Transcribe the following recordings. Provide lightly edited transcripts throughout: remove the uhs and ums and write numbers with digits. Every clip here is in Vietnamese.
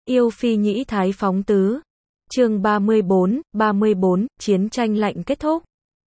Yêu phi nhĩ thái phóng tứ. Chương 34, chiến tranh lạnh kết thúc.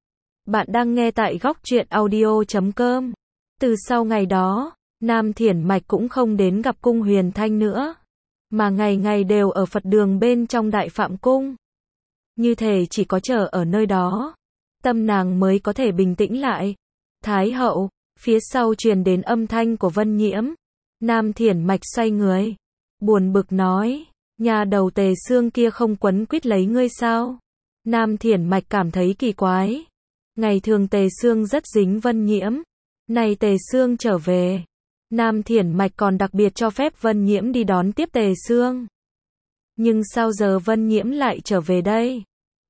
Bạn đang nghe tại góc truyện audio.com. Từ sau ngày đó, Nam Thiển Mạch cũng không đến gặp cung Huyền Thanh nữa, mà ngày ngày đều ở Phật đường bên trong Đại Phạm Cung. Như thể chỉ có chờ ở nơi đó, tâm nàng mới có thể bình tĩnh lại. Thái hậu, phía sau truyền đến âm thanh của Vân Nhiễm. Nam Thiển Mạch xoay người, buồn bực nói, nhà đầu Tề Xương kia không quấn quýt lấy ngươi sao? Nam Thiển Mạch cảm thấy kỳ quái. Ngày thường Tề Xương rất dính Vân Nhiễm, này Tề Xương trở về, Nam Thiển Mạch còn đặc biệt cho phép Vân Nhiễm đi đón tiếp Tề Xương. Nhưng sao giờ Vân Nhiễm lại trở về đây?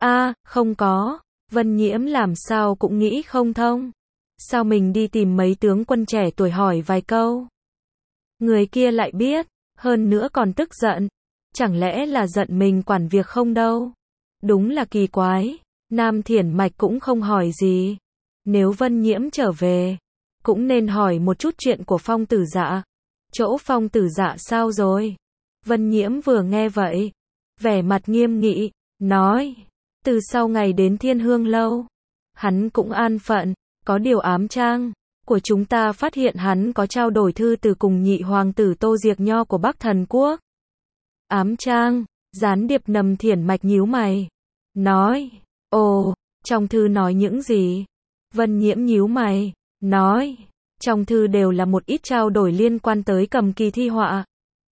Không có, Vân Nhiễm làm sao cũng nghĩ không thông. Sao mình đi tìm mấy tướng quân trẻ tuổi hỏi vài câu, người kia lại biết, hơn nữa còn tức giận. Chẳng lẽ là giận mình quản việc không đâu? Đúng là kỳ quái. Nam Thiển Mạch cũng không hỏi gì. Nếu Vân Nhiễm trở về, cũng nên hỏi một chút chuyện của Phong Tử Dạ. Chỗ Phong Tử Dạ sao rồi? Vân Nhiễm vừa nghe vậy, vẻ mặt nghiêm nghị, nói, từ sau ngày đến Thiên Hương Lâu, hắn cũng an phận, có điều ám trang của chúng ta phát hiện hắn có trao đổi thư từ cùng nhị hoàng tử Tô Diệc Nho của Bắc Thần Quốc. Ám trang, gián điệp. Nằm Thiển Mạch nhíu mày, nói, ồ, trong thư nói những gì? Vân Nhiễm nhíu mày, nói, trong thư đều là một ít trao đổi liên quan tới cầm kỳ thi họa.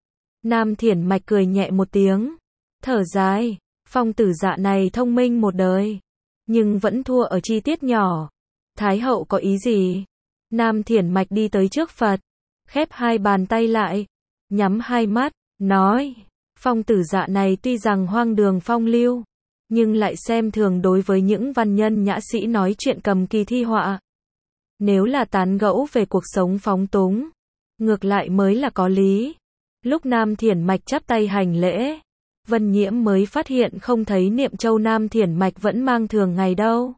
Nam Thiển Mạch cười nhẹ một tiếng, thở dài, Phong Tử Dạ này thông minh một đời, nhưng vẫn thua ở chi tiết nhỏ. Thái hậu có ý gì? Nam Thiển Mạch đi tới trước Phật, khép hai bàn tay lại, nhắm hai mắt, nói, Phong Tử Dạ này tuy rằng hoang đường phong lưu, nhưng lại xem thường đối với những văn nhân nhã sĩ nói chuyện cầm kỳ thi họa. Nếu là tán gẫu về cuộc sống phóng túng, ngược lại mới là có lý. Lúc Nam Thiển Mạch chắp tay hành lễ, Vân Nhiễm mới phát hiện không thấy niệm châu Nam Thiển Mạch vẫn mang thường ngày đâu.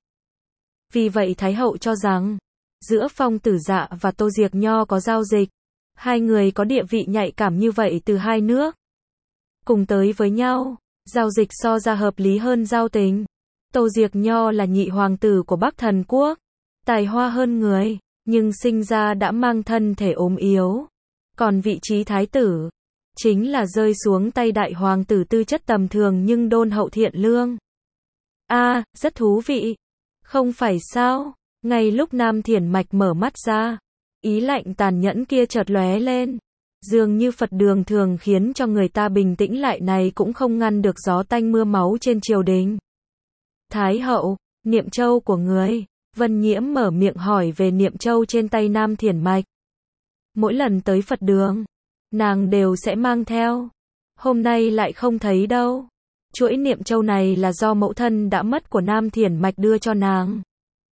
Vì vậy Thái hậu cho rằng, giữa Phong Tử Dạ và Tô Diệc Nho có giao dịch. Hai người có địa vị nhạy cảm như vậy từ hai nước cùng tới với nhau, giao dịch so ra hợp lý hơn giao tình. Tô Diệc Nho là nhị hoàng tử của Bắc Thần Quốc, tài hoa hơn người, nhưng sinh ra đã mang thân thể ốm yếu. Còn vị trí thái tử, chính là rơi xuống tay đại hoàng tử tư chất tầm thường nhưng đôn hậu thiện lương. Rất thú vị. Không phải sao? Ngay lúc Nam Thiển Mạch mở mắt ra, ý lạnh tàn nhẫn kia chợt lóe lên. Dường như Phật đường thường khiến cho người ta bình tĩnh lại này cũng không ngăn được gió tanh mưa máu trên triều đình. Thái hậu, niệm châu của người. Vân Nhiễm mở miệng hỏi về niệm châu trên tay Nam Thiển Mạch. Mỗi lần tới Phật đường, nàng đều sẽ mang theo. Hôm nay lại không thấy đâu. Chuỗi niệm châu này là do mẫu thân đã mất của Nam Thiển Mạch đưa cho nàng.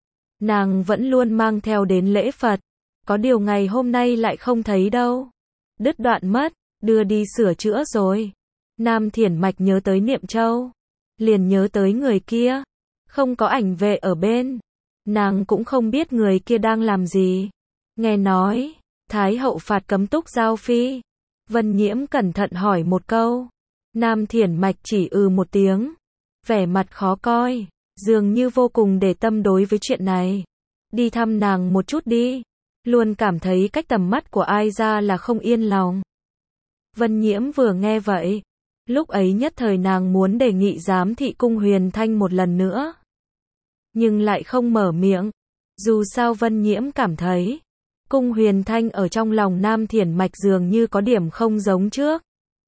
Nàng vẫn luôn mang theo đến lễ Phật. Có điều ngày hôm nay lại không thấy đâu. Đứt đoạn mất, đưa đi sửa chữa rồi. Nam Thiển Mạch nhớ tới niệm châu, liền nhớ tới người kia. Không có ảnh vệ ở bên, nàng cũng không biết người kia đang làm gì. Nghe nói, Thái hậu phạt cấm túc giao phi. Vân Nhiễm cẩn thận hỏi một câu. Nam Thiển Mạch chỉ một tiếng, vẻ mặt khó coi, dường như vô cùng để tâm đối với chuyện này. Đi thăm nàng một chút đi. Luôn cảm thấy cách tầm mắt của ai ra là không yên lòng. Vân Nhiễm vừa nghe vậy, lúc ấy nhất thời nàng muốn đề nghị giám thị cung Huyền Thanh một lần nữa, nhưng lại không mở miệng. Dù sao Vân Nhiễm cảm thấy cung Huyền Thanh ở trong lòng Nam Thiển Mạch dường như có điểm không giống trước.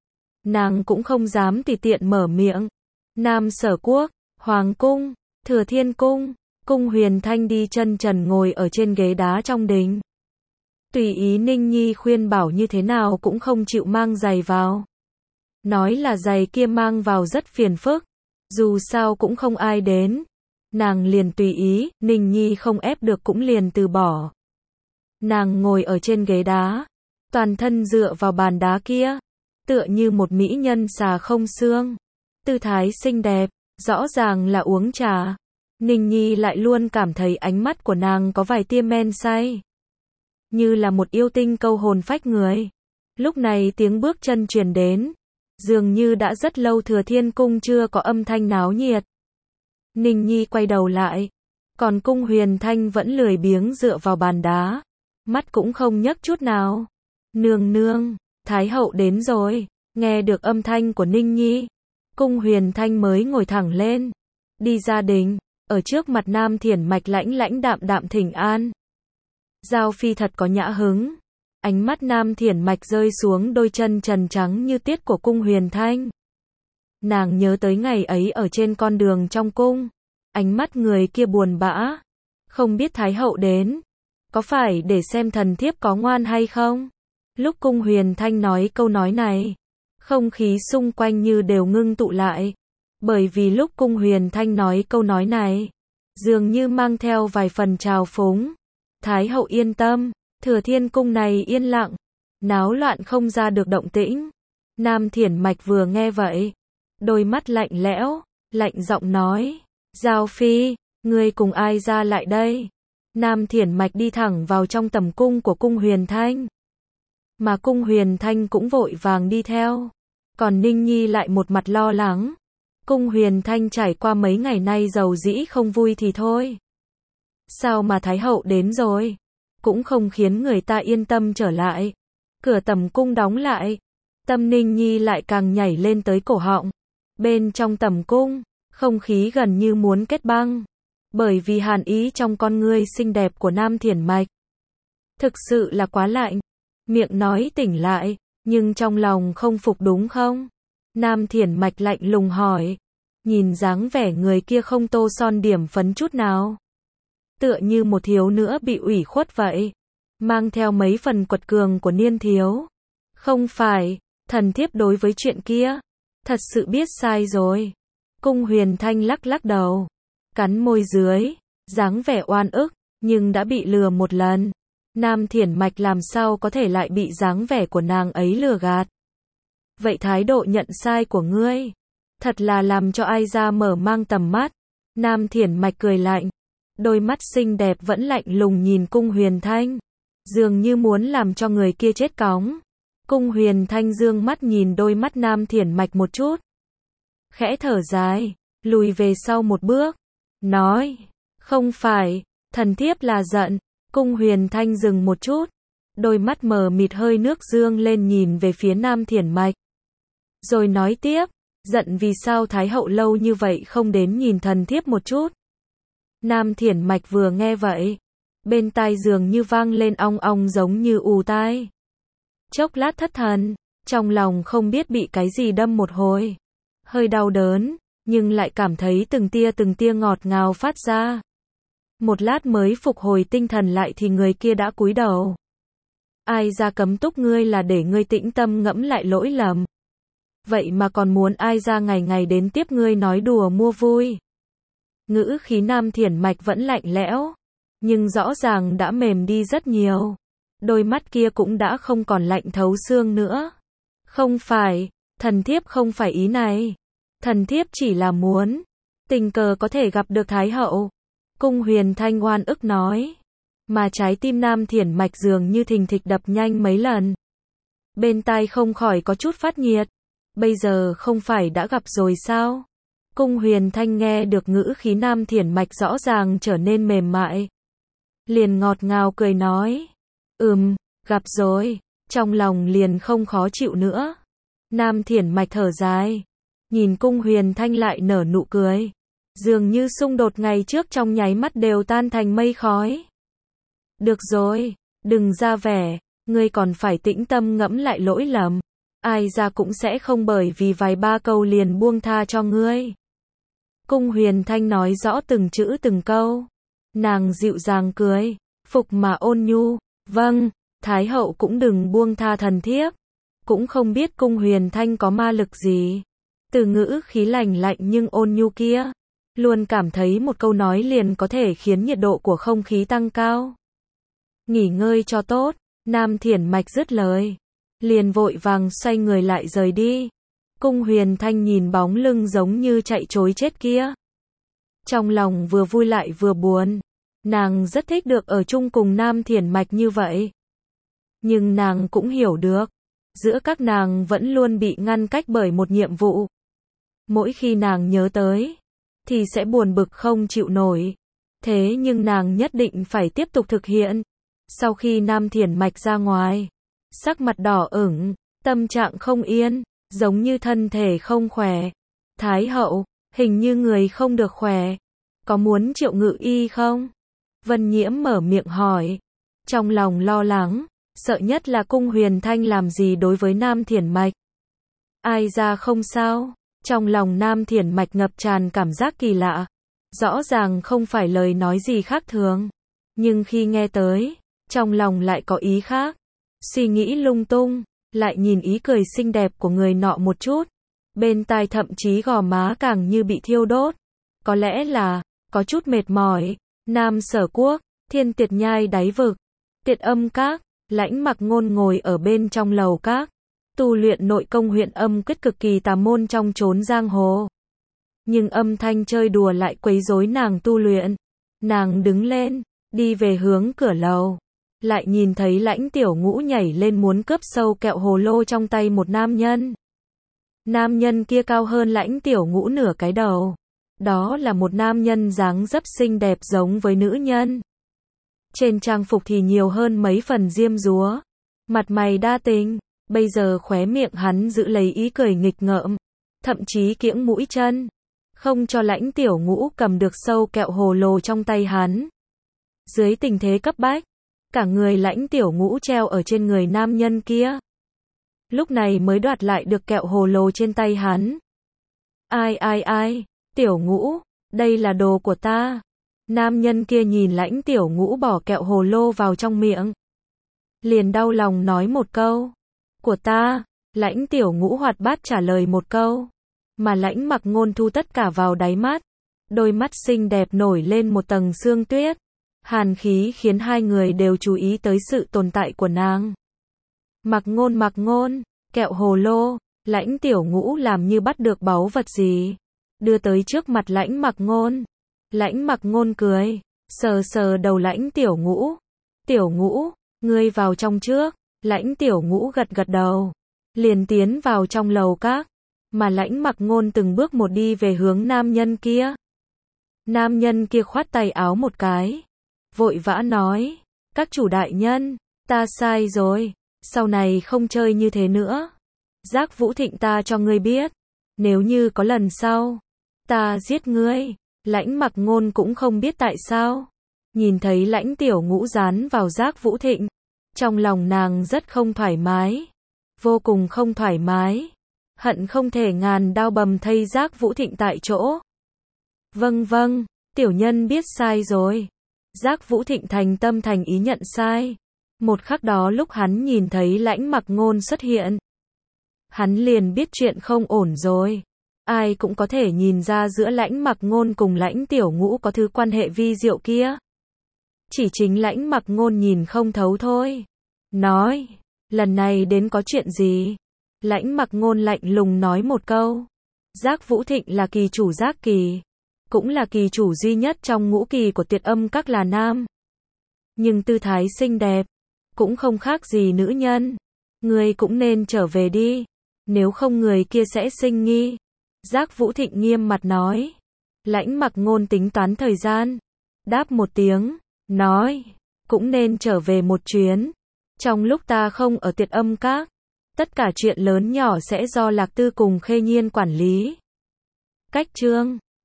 Nàng cũng không dám tùy tiện mở miệng. Nam Sở Quốc, Hoàng Cung, Thừa Thiên Cung, cung Huyền Thanh đi chân trần ngồi ở trên ghế đá trong đình. Tùy ý Ninh Nhi khuyên bảo như thế nào cũng không chịu mang giày vào. Nói là giày kia mang vào rất phiền phức, dù sao cũng không ai đến. Nàng liền tùy ý, Ninh Nhi không ép được cũng liền từ bỏ. Nàng ngồi ở trên ghế đá, toàn thân dựa vào bàn đá kia, tựa như một mỹ nhân xà không xương. Tư thái xinh đẹp, rõ ràng là uống trà. Ninh Nhi lại luôn cảm thấy ánh mắt của nàng có vài tia men say, như là một yêu tinh câu hồn phách người. Lúc này tiếng bước chân truyền đến, Dường như đã rất lâu Thừa Thiên Cung chưa có âm thanh náo nhiệt. Ninh Nhi quay đầu lại. Còn Cung Huyền Thanh vẫn lười biếng dựa vào bàn đá. Mắt cũng không nhấc chút nào. Nương nương, Thái hậu đến rồi. Nghe được âm thanh của Ninh Nhi. Cung Huyền Thanh mới ngồi thẳng lên. Đi ra đình. Ở trước mặt Nam Thiển Mạch lãnh lãnh đạm đạm thỉnh an. Giao Phi thật có nhã hứng. Ánh mắt Nam Thiển Mạch rơi xuống đôi chân trần trắng như tiết của Cung Huyền Thanh. Nàng nhớ tới ngày ấy ở trên con đường trong cung. Ánh mắt người kia buồn bã. Không biết Thái hậu đến. Có phải để xem thần thiếp có ngoan hay không? Lúc Cung Huyền Thanh nói câu nói này, không khí xung quanh như đều ngưng tụ lại. Bởi vì lúc Cung Huyền Thanh nói câu nói này, dường như mang theo vài phần trào phúng. Thái hậu yên tâm, Thừa Thiên Cung này yên lặng, náo loạn không ra được động tĩnh. Nam Thiển Mạch vừa nghe vậy, đôi mắt lạnh lẽo, lạnh giọng nói, Giao Phi, ngươi cùng ai ra lại đây? Nam Thiển Mạch đi thẳng vào trong tầm cung của Cung Huyền Thanh. Mà Cung Huyền Thanh cũng vội vàng đi theo. Còn Ninh Nhi lại một mặt lo lắng. Cung Huyền Thanh trải qua mấy ngày nay dầu dĩ không vui thì thôi. Sao mà Thái hậu đến rồi? Cũng không khiến người ta yên tâm trở lại. Cửa tầm cung đóng lại. Tâm Ninh Nhi lại càng nhảy lên tới cổ họng. Bên trong tầm cung, không khí gần như muốn kết băng. Bởi vì hàn ý trong con ngươi xinh đẹp của Nam Thiển Mạch. Thực sự là quá lạnh. Miệng nói tỉnh lại, nhưng trong lòng không phục đúng không? Nam Thiển Mạch lạnh lùng hỏi. Nhìn dáng vẻ người kia không tô son điểm phấn chút nào. Tựa như một thiếu nữa bị ủy khuất vậy. Mang theo mấy phần quật cường của niên thiếu. Không phải, thần thiếp đối với chuyện kia. Thật sự biết sai rồi. Cung Huyền Thanh lắc lắc đầu. Cắn môi dưới, dáng vẻ oan ức, nhưng đã bị lừa một lần. Nam Thiển Mạch làm sao có thể lại bị dáng vẻ của nàng ấy lừa gạt. Vậy thái độ nhận sai của ngươi, thật là làm cho ai ra mở mang tầm mắt. Nam Thiển Mạch cười lạnh, đôi mắt xinh đẹp vẫn lạnh lùng nhìn Cung Huyền Thanh, dường như muốn làm cho người kia chết cóng. Cung Huyền Thanh dương mắt nhìn đôi mắt Nam Thiển Mạch một chút. Khẽ thở dài, lùi về sau một bước, nói, không phải, thần thiếp là giận. Cung Huyền Thanh dừng một chút, đôi mắt mờ mịt hơi nước dương lên nhìn về phía Nam Thiển Mạch. Rồi nói tiếp, giận vì sao Thái hậu lâu như vậy không đến nhìn thần thiếp một chút. Nam Thiển Mạch vừa nghe vậy, bên tai dường như vang lên ong ong giống như ù tai. Chốc lát thất thần, trong lòng không biết bị cái gì đâm một hồi. Hơi đau đớn, nhưng lại cảm thấy từng tia ngọt ngào phát ra. Một lát mới phục hồi tinh thần lại thì người kia đã cúi đầu. Ai ra cấm túc ngươi là để ngươi tĩnh tâm ngẫm lại lỗi lầm. Vậy mà còn muốn ai ra ngày ngày đến tiếp ngươi nói đùa mua vui. Ngữ khí Nam Thiển Mạch vẫn lạnh lẽo, nhưng rõ ràng đã mềm đi rất nhiều. Đôi mắt kia cũng đã không còn lạnh thấu xương nữa. Không phải, thần thiếp không phải ý này. Thần thiếp chỉ là muốn tình cờ có thể gặp được Thái hậu. Cung Huyền Thanh oan ức nói. Mà trái tim Nam Thiển Mạch dường như thình thịch đập nhanh mấy lần. Bên tai không khỏi có chút phát nhiệt. Bây giờ không phải đã gặp rồi sao? Cung Huyền Thanh nghe được ngữ khí Nam Thiển Mạch rõ ràng trở nên mềm mại. Liền ngọt ngào cười nói. Gặp rồi. Trong lòng liền không khó chịu nữa. Nam Thiển Mạch thở dài. Nhìn Cung Huyền Thanh lại nở nụ cười. Dường như xung đột ngày trước trong nháy mắt đều tan thành mây khói. Được rồi, đừng ra vẻ, ngươi còn phải tĩnh tâm ngẫm lại lỗi lầm. Ai ra cũng sẽ không bởi vì vài ba câu liền buông tha cho ngươi. Cung Huyền Thanh nói rõ từng chữ từng câu. Nàng dịu dàng cười, phục mà ôn nhu. Vâng, Thái hậu cũng đừng buông tha thần thiếp. Cũng không biết Cung Huyền Thanh có ma lực gì. Từ ngữ khí lành lạnh nhưng ôn nhu kia. Luôn cảm thấy một câu nói liền có thể khiến nhiệt độ của không khí tăng cao. Nghỉ ngơi cho tốt, Nam Thiển Mạch dứt lời. Liền vội vàng xoay người lại rời đi. Cung Huyền Thanh nhìn bóng lưng giống như chạy trối chết kia. Trong lòng vừa vui lại vừa buồn. Nàng rất thích được ở chung cùng Nam Thiển Mạch như vậy. Nhưng nàng cũng hiểu được. Giữa các nàng vẫn luôn bị ngăn cách bởi một nhiệm vụ. Mỗi khi nàng nhớ tới, thì sẽ buồn bực không chịu nổi. Thế nhưng nàng nhất định phải tiếp tục thực hiện. Sau khi Nam Thiển Mạch ra ngoài, sắc mặt đỏ ửng, tâm trạng không yên, giống như thân thể không khỏe. Thái hậu, hình như người không được khỏe. Có muốn triệu ngự y không? Vân Nhiễm mở miệng hỏi. Trong lòng lo lắng, sợ nhất là cung Huyền Thanh làm gì đối với Nam Thiển Mạch. Ai ra không sao? Trong lòng Nam Thiển Mạch ngập tràn cảm giác kỳ lạ. Rõ ràng không phải lời nói gì khác thường. Nhưng khi nghe tới, trong lòng lại có ý khác. Suy nghĩ lung tung, lại nhìn ý cười xinh đẹp của người nọ một chút. Bên tai thậm chí gò má càng như bị thiêu đốt. Có lẽ là, có chút mệt mỏi. Nam Sở Quốc, Thiên Tiệt Nhai đáy vực, Tiệt Âm Các, Lãnh Mặc Ngôn ngồi ở bên trong lầu các. Tu luyện nội công huyện âm quyết cực kỳ tà môn trong chốn giang hồ. Nhưng âm thanh chơi đùa lại quấy rối nàng tu luyện. Nàng đứng lên, đi về hướng cửa lầu. Lại nhìn thấy Lãnh Tiểu Ngũ nhảy lên muốn cướp sâu kẹo hồ lô trong tay một nam nhân. Nam nhân kia cao hơn Lãnh Tiểu Ngũ nửa cái đầu. Đó là một nam nhân dáng dấp xinh đẹp giống với nữ nhân. Trên trang phục thì nhiều hơn mấy phần diêm dúa. Mặt mày đa tình. Bây giờ khóe miệng hắn giữ lấy ý cười nghịch ngợm. Thậm chí kiễng mũi chân. Không cho Lãnh Tiểu Ngũ cầm được sâu kẹo hồ lô trong tay hắn. Dưới tình thế cấp bách, cả người Lãnh Tiểu Ngũ treo ở trên người nam nhân kia. Lúc này mới đoạt lại được kẹo hồ lô trên tay hắn. Ai, Tiểu Ngũ, đây là đồ của ta. Nam nhân kia nhìn Lãnh Tiểu Ngũ bỏ kẹo hồ lô vào trong miệng. Liền đau lòng nói một câu. Của ta. Lãnh Tiểu Ngũ hoạt bát trả lời một câu. Mà Lãnh Mặc Ngôn thu tất cả vào đáy mắt. Đôi mắt xinh đẹp nổi lên một tầng sương tuyết. Hàn khí khiến hai người đều chú ý tới sự tồn tại của nàng. Mặc Ngôn, kẹo hồ lô. Lãnh Tiểu Ngũ làm như bắt được báu vật gì. Đưa tới trước mặt Lãnh Mặc Ngôn. Lãnh Mặc Ngôn cười. Sờ đầu Lãnh Tiểu Ngũ. Tiểu Ngũ, ngươi vào trong trước. Lãnh Tiểu Ngũ gật đầu. Liền tiến vào trong lầu các. Mà Lãnh Mặc Ngôn từng bước một đi về hướng nam nhân kia. Nam nhân kia khoát tay áo một cái. Vội vã nói. Các chủ đại nhân, ta sai rồi. Sau này không chơi như thế nữa. Giác Vũ Thịnh ta cho ngươi biết. Nếu như có lần sau, ta giết ngươi. Lãnh Mặc Ngôn cũng không biết tại sao. Nhìn thấy Lãnh Tiểu Ngũ dán vào Giác Vũ Thịnh. Trong lòng nàng rất không thoải mái. Vô cùng không thoải mái. Hận không thể ngàn đao bầm thây Giác Vũ Thịnh tại chỗ. Vâng, tiểu nhân biết sai rồi. Giác Vũ Thịnh thành tâm thành ý nhận sai. Một khắc đó lúc hắn nhìn thấy Lãnh Mặc Ngôn xuất hiện. Hắn liền biết chuyện không ổn rồi. Ai cũng có thể nhìn ra giữa Lãnh Mặc Ngôn cùng Lãnh Tiểu Ngũ có thứ quan hệ vi diệu kia. Chỉ chính Lãnh Mặc Ngôn nhìn không thấu thôi. Nói, lần này đến có chuyện gì? Lãnh Mặc Ngôn lạnh lùng nói một câu. Giác Vũ Thịnh là kỳ chủ Giác Kỳ. Cũng là kỳ chủ duy nhất trong ngũ kỳ của Tiệt Âm Các là nam. Nhưng tư thái xinh đẹp. Cũng không khác gì nữ nhân. Người cũng nên trở về đi. Nếu không người kia sẽ sinh nghi. Giác Vũ Thịnh nghiêm mặt nói. Lãnh Mặc Ngôn tính toán thời gian. Đáp một tiếng. Nói. Cũng nên trở về một chuyến. Trong lúc ta không ở Tiệt Âm Các. Tất cả chuyện lớn nhỏ sẽ do Lạc Tư cùng Khê Nhiên quản lý. Cách chương